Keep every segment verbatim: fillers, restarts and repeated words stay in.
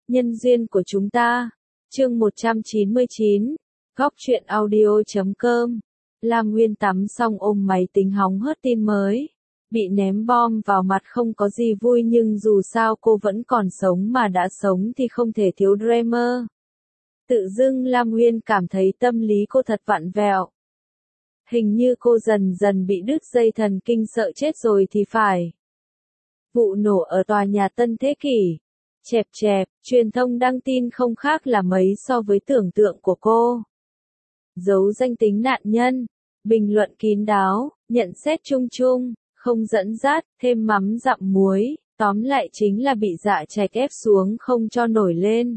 Nhân duyên của chúng ta. Chương một trăm chín mươi chín. Góc truyện audio chấm com. Lam Nguyên tắm xong ôm máy tính hóng hớt tin mới. Bị ném bom vào mặt không có gì vui nhưng dù sao cô vẫn còn sống mà đã sống thì không thể thiếu drama. Tự dưng Lam Nguyên cảm thấy tâm lý cô thật vặn vẹo. Hình như cô dần dần bị đứt dây thần kinh sợ chết rồi thì phải. Vụ nổ ở tòa nhà Tân Thế Kỷ. Chẹp chẹp, truyền thông đăng tin không khác là mấy so với tưởng tượng của cô. Giấu danh tính nạn nhân, bình luận kín đáo, nhận xét chung chung, không dẫn dắt, thêm mắm dặm muối, tóm lại chính là bị Dạ Trạch ép xuống không cho nổi lên.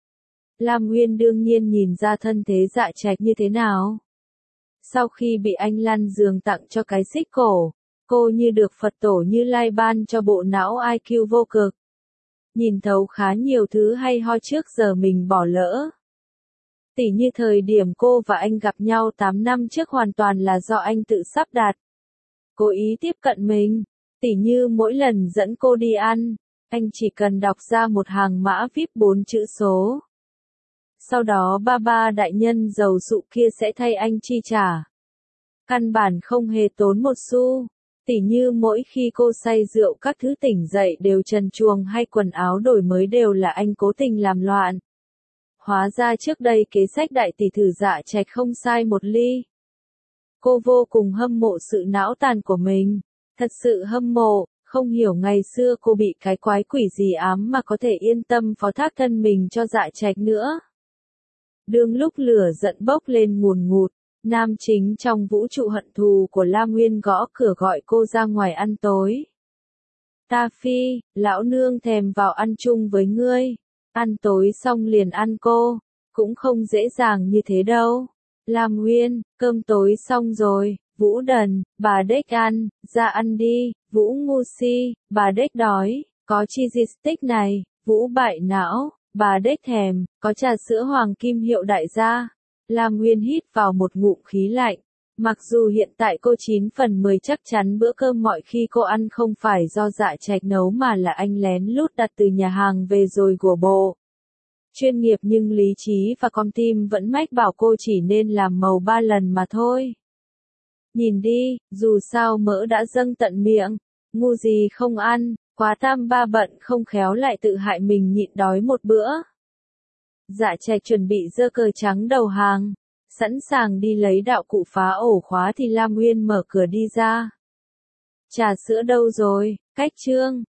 Lam Nguyên đương nhiên nhìn ra thân thế Dạ Trạch như thế nào. Sau khi bị anh lăn giường tặng cho cái xích cổ, cô như được Phật tổ Như Lai ban cho bộ não i kiu vô cực. Nhìn thấu khá nhiều thứ hay ho trước giờ mình bỏ lỡ. Tỉ như thời điểm cô và anh gặp nhau tám năm trước hoàn toàn là do anh tự sắp đặt. Cố ý tiếp cận mình. Tỉ như mỗi lần dẫn cô đi ăn, anh chỉ cần đọc ra một hàng mã víp bốn chữ số. Sau đó ba ba đại nhân giàu sụ kia sẽ thay anh chi trả. Căn bản không hề tốn một xu. Tỉ như mỗi khi cô say rượu các thứ tỉnh dậy đều trần truồng hay quần áo đổi mới đều là anh cố tình làm loạn. Hóa ra trước đây kế sách đại tỷ thử Dạ Trạch không sai một ly. Cô vô cùng hâm mộ sự não tàn của mình. Thật sự hâm mộ, không hiểu ngày xưa cô bị cái quái quỷ gì ám mà có thể yên tâm phó thác thân mình cho Dạ Trạch nữa. Đương lúc lửa giận bốc lên ngùn ngụt, nam chính trong vũ trụ hận thù của Lam Nguyên gõ cửa gọi cô ra ngoài ăn tối. Ta phi, lão nương thèm vào ăn chung với ngươi. Ăn tối xong liền ăn cô, cũng không dễ dàng như thế đâu. Lam Nguyên, cơm tối xong rồi, Vũ đần, bà đếch ăn, ra ăn đi, Vũ ngu si, bà đếch đói, có cheesy stick này, Vũ bại não, bà đếch thèm, có trà sữa hoàng kim hiệu đại gia. Lam Nguyên hít vào một ngụm khí lạnh. Mặc dù hiện tại cô chín phần mười chắc chắn bữa cơm mọi khi cô ăn không phải do Dạ Trạch nấu mà là anh lén lút đặt từ nhà hàng về rồi của bộ. Chuyên nghiệp nhưng lý trí và con tim vẫn mách bảo cô chỉ nên làm màu ba lần mà thôi. Nhìn đi, dù sao mỡ đã dâng tận miệng, ngu gì không ăn, quá tam ba bận không khéo lại tự hại mình nhịn đói một bữa. Dạ Trạch chuẩn bị giơ cờ trắng đầu hàng, sẵn sàng đi lấy đạo cụ phá ổ khóa thì Lam Nguyên mở cửa đi ra. Trà sữa đâu rồi, cách trương,